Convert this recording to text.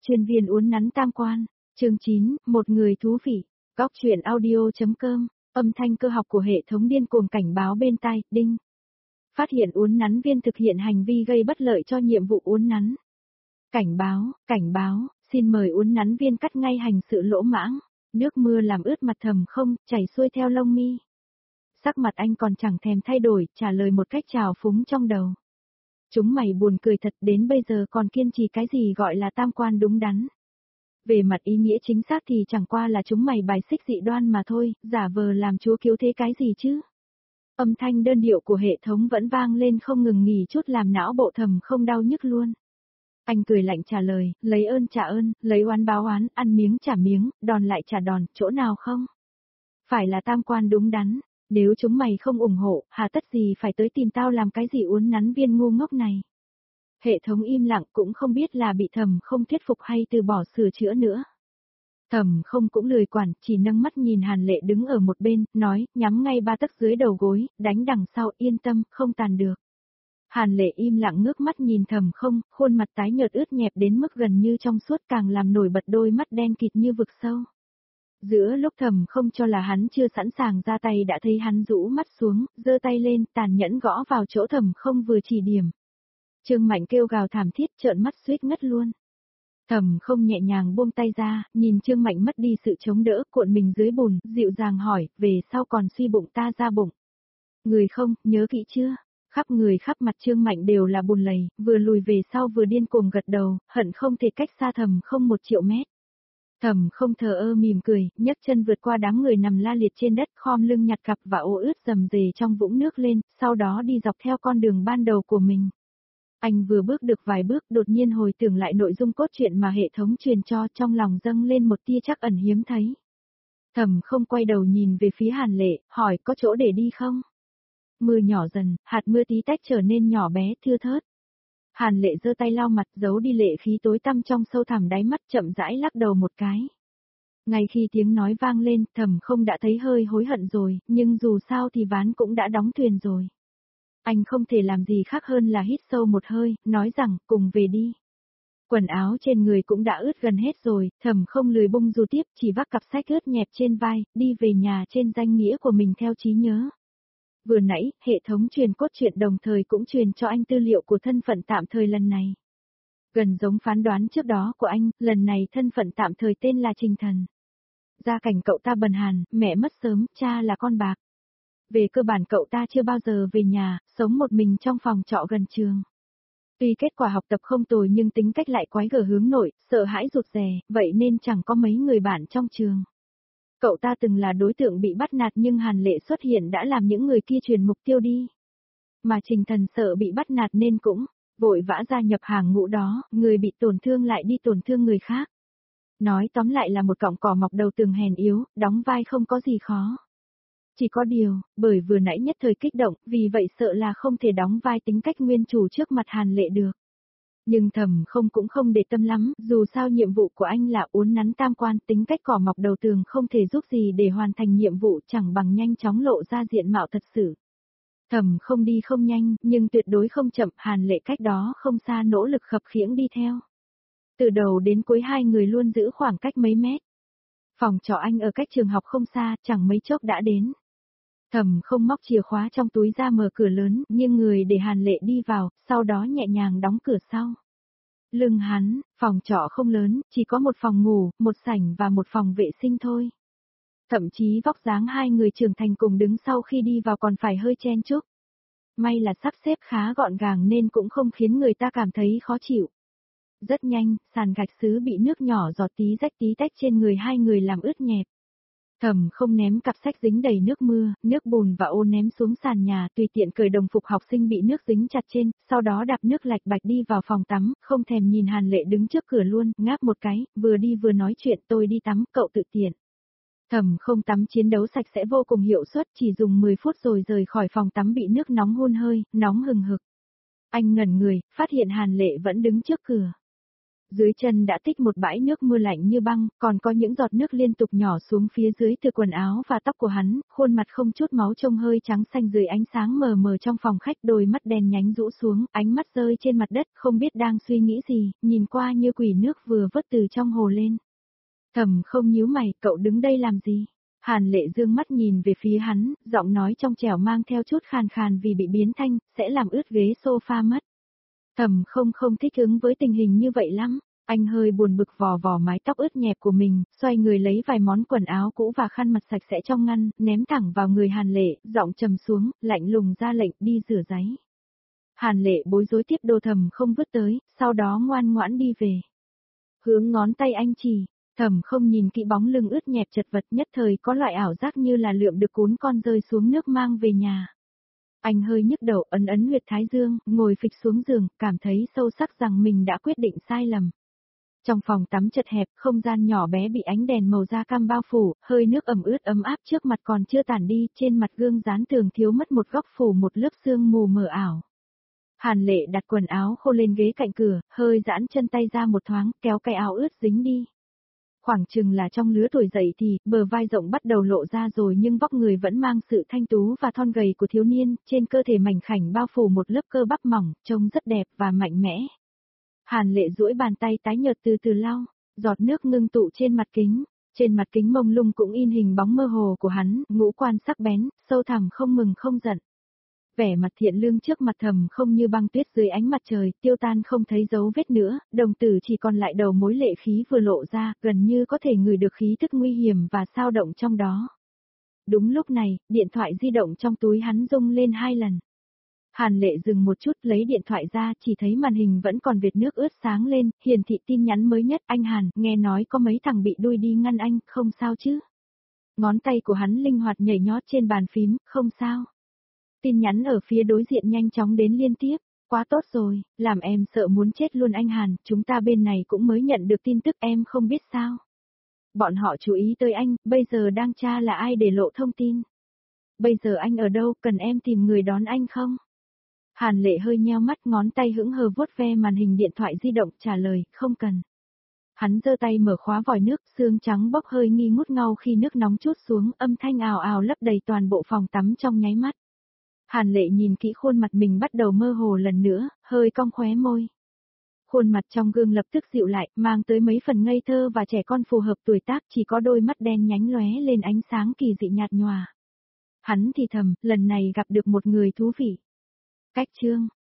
Chuyên viên uốn nắn tam quan. Chương 9, một người thú vị. Góc truyện audio.com. Âm thanh cơ học của hệ thống điên cuồng cảnh báo bên tai, đinh. Phát hiện uốn nắn viên thực hiện hành vi gây bất lợi cho nhiệm vụ uốn nắn. Cảnh báo, xin mời uốn nắn viên cắt ngay hành sự lỗ mãng. Nước mưa làm ướt mặt Thẩm Không, chảy xuôi theo lông mi. Sắc mặt anh còn chẳng thèm thay đổi, trả lời một cách trào phúng trong đầu. Chúng mày buồn cười thật, đến bây giờ còn kiên trì cái gì gọi là tam quan đúng đắn. Về mặt ý nghĩa chính xác thì chẳng qua là chúng mày bài xích dị đoan mà thôi, giả vờ làm chúa cứu thế cái gì chứ. Âm thanh đơn điệu của hệ thống vẫn vang lên không ngừng nghỉ, chút làm não bộ Thẩm Không đau nhức luôn. Anh cười lạnh trả lời, lấy ơn trả ơn, lấy oán báo oán, ăn miếng trả miếng, đòn lại trả đòn, chỗ nào không? Phải là tam quan đúng đắn, nếu chúng mày không ủng hộ, hà tất gì phải tới tìm tao làm cái gì uốn nắn viên ngu ngốc này. Hệ thống im lặng, cũng không biết là bị Thẩm Không thuyết phục hay từ bỏ sửa chữa nữa. Thẩm Không cũng lười quản, chỉ nâng mắt nhìn Hàn Lệ đứng ở một bên, nói, nhắm ngay 3 tấc dưới đầu gối, đánh đằng sau, yên tâm, không tàn được. Hàn Lệ im lặng ngước mắt nhìn Thẩm Không, khuôn mặt tái nhợt ướt nhẹp đến mức gần như trong suốt, càng làm nổi bật đôi mắt đen kịt như vực sâu. Giữa lúc Thẩm Không cho là hắn chưa sẵn sàng ra tay đã thấy hắn rũ mắt xuống, giơ tay lên, tàn nhẫn gõ vào chỗ Thẩm Không vừa chỉ điểm. Trương Mạnh kêu gào thảm thiết, trợn mắt suýt ngất luôn. Thẩm Không nhẹ nhàng buông tay ra, nhìn Trương Mạnh mất đi sự chống đỡ, cuộn mình dưới bùn, dịu dàng hỏi, về sau còn suy bụng ta ra bụng. Người không, nhớ kỹ chưa? Khắp người khắp mặt Trương Mạnh đều là bùn lầy, vừa lùi về sau vừa điên cuồng gật đầu, hận không thể cách xa Thẩm Không 1 triệu mét. Thẩm Không thờ ơ mỉm cười, nhấc chân vượt qua đám người nằm la liệt trên đất, khom lưng nhặt cặp và ô ướt rầm rề trong vũng nước lên, sau đó đi dọc theo con đường ban đầu của mình. Anh vừa bước được vài bước, đột nhiên hồi tưởng lại nội dung cốt truyện mà hệ thống truyền cho, trong lòng dâng lên một tia trắc ẩn hiếm thấy. Thẩm Không quay đầu nhìn về phía Hàn Lệ, hỏi có chỗ để đi không? Mưa nhỏ dần, hạt mưa tí tách trở nên nhỏ bé, thưa thớt. Hàn Lệ giơ tay lau mặt, giấu đi lệ khí tối tăm trong sâu thẳm đáy mắt, chậm rãi lắc đầu một cái. Ngay khi tiếng nói vang lên, Thẩm Không đã thấy hơi hối hận rồi, nhưng dù sao thì ván cũng đã đóng thuyền rồi. Anh không thể làm gì khác hơn là hít sâu một hơi, nói rằng, cùng về đi. Quần áo trên người cũng đã ướt gần hết rồi, Thẩm Không lười bung dù tiếp, chỉ vác cặp sách ướt nhẹp trên vai, đi về nhà trên danh nghĩa của mình theo trí nhớ. Vừa nãy, hệ thống truyền cốt truyện đồng thời cũng truyền cho anh tư liệu của thân phận tạm thời lần này. Gần giống phán đoán trước đó của anh, lần này thân phận tạm thời tên là Trình Thần. Gia cảnh cậu ta bần hàn, mẹ mất sớm, cha là con bạc. Về cơ bản cậu ta chưa bao giờ về nhà, sống một mình trong phòng trọ gần trường. Tuy kết quả học tập không tồi nhưng tính cách lại quái gở hướng nội, sợ hãi rụt rè, vậy nên chẳng có mấy người bạn trong trường. Cậu ta từng là đối tượng bị bắt nạt nhưng Hàn Lệ xuất hiện đã làm những người kia chuyển mục tiêu đi. Mà Trình Thần sợ bị bắt nạt nên cũng vội vã gia nhập hàng ngũ đó, người bị tổn thương lại đi tổn thương người khác. Nói tóm lại là một cọng cỏ mọc đầu tường hèn yếu, đóng vai không có gì khó. Chỉ có điều, bởi vừa nãy nhất thời kích động, vì vậy sợ là không thể đóng vai tính cách nguyên chủ trước mặt Hàn Lệ được. Nhưng Thẩm Không cũng không để tâm lắm, dù sao nhiệm vụ của anh là uốn nắn tam quan, tính cách cỏ mọc đầu tường không thể giúp gì để hoàn thành nhiệm vụ, chẳng bằng nhanh chóng lộ ra diện mạo thật sự. Thẩm Không đi không nhanh, nhưng tuyệt đối không chậm, Hàn Lệ cách đó không xa nỗ lực khập khiễng đi theo. Từ đầu đến cuối hai người luôn giữ khoảng cách mấy mét. Phòng trọ anh ở cách trường học không xa, chẳng mấy chốc đã đến. Thẩm Không móc chìa khóa trong túi ra mở cửa lớn, nhưng người để Hàn Lệ đi vào, sau đó nhẹ nhàng đóng cửa sau. Lưng hắn, phòng trọ không lớn, chỉ có một phòng ngủ, một sảnh và một phòng vệ sinh thôi. Thậm chí vóc dáng hai người trưởng thành cùng đứng sau khi đi vào còn phải hơi chen chúc. May là sắp xếp khá gọn gàng nên cũng không khiến người ta cảm thấy khó chịu. Rất nhanh, sàn gạch sứ bị nước nhỏ giọt tí rách tí tách trên người hai người làm ướt nhẹp. Thẩm Không ném cặp sách dính đầy nước mưa, nước bùn và ô ném xuống sàn nhà, tùy tiện cởi đồng phục học sinh bị nước dính chặt trên, sau đó đạp nước lạch bạch đi vào phòng tắm, không thèm nhìn Hàn Lệ đứng trước cửa luôn, ngáp một cái, vừa đi vừa nói chuyện, tôi đi tắm, cậu tự tiện. Thẩm Không tắm chiến đấu sạch sẽ vô cùng hiệu suất, chỉ dùng 10 phút rồi rời khỏi phòng tắm bị nước nóng hun hơi, nóng hừng hực. Anh ngẩn người, phát hiện Hàn Lệ vẫn đứng trước cửa. Dưới chân đã tích một bãi nước mưa lạnh như băng, còn có những giọt nước liên tục nhỏ xuống phía dưới từ quần áo và tóc của hắn, khuôn mặt không chút máu trông hơi trắng xanh dưới ánh sáng mờ mờ trong phòng khách, đôi mắt đen nhánh rũ xuống, ánh mắt rơi trên mặt đất, không biết đang suy nghĩ gì, nhìn qua như quỷ nước vừa vớt từ trong hồ lên. Thẩm Không nhíu mày, cậu đứng đây làm gì? Hàn Lệ dương mắt nhìn về phía hắn, giọng nói trong trẻo mang theo chút khàn khàn vì bị biến thanh, sẽ làm ướt ghế sofa mất. Thẩm Không thích ứng với tình hình như vậy lắm. Anh hơi buồn bực vò vò mái tóc ướt nhẹp của mình, xoay người lấy vài món quần áo cũ và khăn mặt sạch sẽ trong ngăn, ném thẳng vào người Hàn Lệ, giọng trầm xuống, lạnh lùng ra lệnh đi rửa ráy. Hàn Lệ bối rối tiếp đồ Thẩm Không vứt tới, sau đó ngoan ngoãn đi về. Hướng ngón tay anh chỉ, Thẩm Không nhìn kỹ bóng lưng ướt nhẹp chật vật, nhất thời có loại ảo giác như là lượm được cuốn con rơi xuống nước mang về nhà. Anh hơi nhức đầu, ấn ấn huyệt thái dương, ngồi phịch xuống giường, cảm thấy sâu sắc rằng mình đã quyết định sai lầm. Trong phòng tắm chật hẹp, không gian nhỏ bé bị ánh đèn màu da cam bao phủ, hơi nước ẩm ướt ấm áp trước mặt còn chưa tản đi, trên mặt gương dán tường thiếu mất một góc phủ một lớp sương mù mờ ảo. Hàn Lệ đặt quần áo khô lên ghế cạnh cửa, hơi giãn chân tay ra một thoáng, kéo cái áo ướt dính đi. Khoảng chừng là trong lứa tuổi dậy thì, bờ vai rộng bắt đầu lộ ra rồi nhưng vóc người vẫn mang sự thanh tú và thon gầy của thiếu niên, trên cơ thể mảnh khảnh bao phủ một lớp cơ bắp mỏng, trông rất đẹp và mạnh mẽ. Hàn Lệ duỗi bàn tay tái nhợt từ từ lau, giọt nước ngưng tụ trên mặt kính mông lung cũng in hình bóng mơ hồ của hắn, ngũ quan sắc bén, sâu thẳm không mừng không giận. Vẻ mặt thiện lương trước mặt Thẩm Không như băng tuyết dưới ánh mặt trời, tiêu tan không thấy dấu vết nữa, đồng tử chỉ còn lại đầu mối lệ khí vừa lộ ra, gần như có thể ngửi được khí tức nguy hiểm và sao động trong đó. Đúng lúc này, điện thoại di động trong túi hắn rung lên 2 lần. Hàn Lệ dừng một chút lấy điện thoại ra, chỉ thấy màn hình vẫn còn vệt nước ướt sáng lên, hiển thị tin nhắn mới nhất, anh Hàn, nghe nói có mấy thằng bị đuôi đi ngăn anh, không sao chứ? Ngón tay của hắn linh hoạt nhảy nhót trên bàn phím, không sao. Tin nhắn ở phía đối diện nhanh chóng đến liên tiếp, quá tốt rồi, làm em sợ muốn chết luôn anh Hàn, chúng ta bên này cũng mới nhận được tin tức em không biết sao. Bọn họ chú ý tới anh, bây giờ đang tra là ai để lộ thông tin. Bây giờ anh ở đâu, cần em tìm người đón anh không? Hàn Lệ hơi nheo mắt, ngón tay hững hờ vuốt ve màn hình điện thoại di động, trả lời, không cần. Hắn giơ tay mở khóa vòi nước, xương trắng bốc hơi nghi ngút ngau khi nước nóng trút xuống, âm thanh ào ào lấp đầy toàn bộ phòng tắm trong nháy mắt. Hàn Lệ nhìn kỹ khuôn mặt mình bắt đầu mơ hồ lần nữa, hơi cong khóe môi. Khuôn mặt trong gương lập tức dịu lại, mang tới mấy phần ngây thơ và trẻ con phù hợp tuổi tác, chỉ có đôi mắt đen nhánh lóe lên ánh sáng kỳ dị nhạt nhòa. Hắn thì thầm, lần này gặp được một người thú vị. Cách chương